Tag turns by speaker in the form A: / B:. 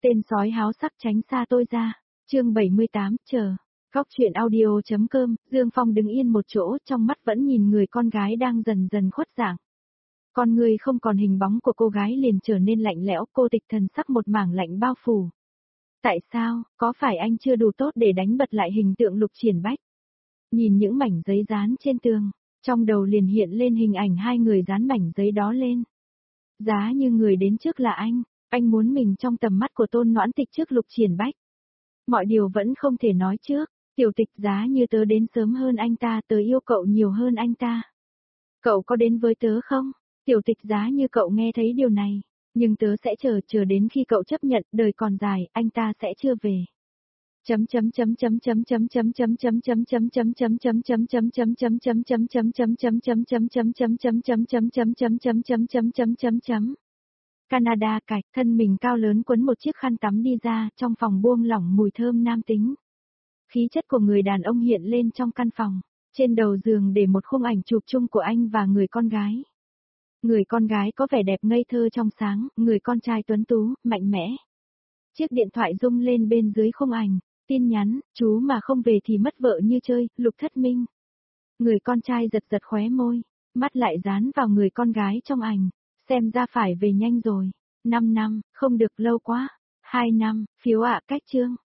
A: Tên sói háo sắc tránh xa tôi ra. Chương 78, chờ. Góc truyện audio.com, Dương Phong đứng yên một chỗ, trong mắt vẫn nhìn người con gái đang dần dần khuất dạng. Con người không còn hình bóng của cô gái liền trở nên lạnh lẽo, cô tịch thần sắc một mảng lạnh bao phủ. Tại sao, có phải anh chưa đủ tốt để đánh bật lại hình tượng Lục Triển Bách? Nhìn những mảnh giấy dán trên tường, trong đầu liền hiện lên hình ảnh hai người dán mảnh giấy đó lên. Giá như người đến trước là anh muốn mình trong tầm mắt của Tôn Noãn Tịch trước Lục Triển Bách. Mọi điều vẫn không thể nói trước, Tiểu Tịch giá như tớ đến sớm hơn anh ta, tớ yêu cậu nhiều hơn anh ta. Cậu có đến với tớ không? Tiểu Tịch giá như cậu nghe thấy điều này, nhưng tớ sẽ chờ đến khi cậu chấp nhận, đời còn dài, anh ta sẽ chưa về. Canada cạch, thân mình cao lớn quấn một chiếc khăn tắm đi ra, trong phòng buông lỏng mùi thơm nam tính. Khí chất của người đàn ông hiện lên trong căn phòng, trên đầu giường để một khung ảnh chụp chung của anh và người con gái. Người con gái có vẻ đẹp ngây thơ trong sáng, người con trai tuấn tú, mạnh mẽ. Chiếc điện thoại rung lên bên dưới khung ảnh, tin nhắn, chú mà không về thì mất vợ như chơi, Lục Thất Minh. Người con trai giật giật khóe môi, mắt lại dán vào người con gái trong ảnh, xem ra phải về nhanh rồi. 5 năm, không được lâu quá. 2 năm, phiếu ạ cách chương.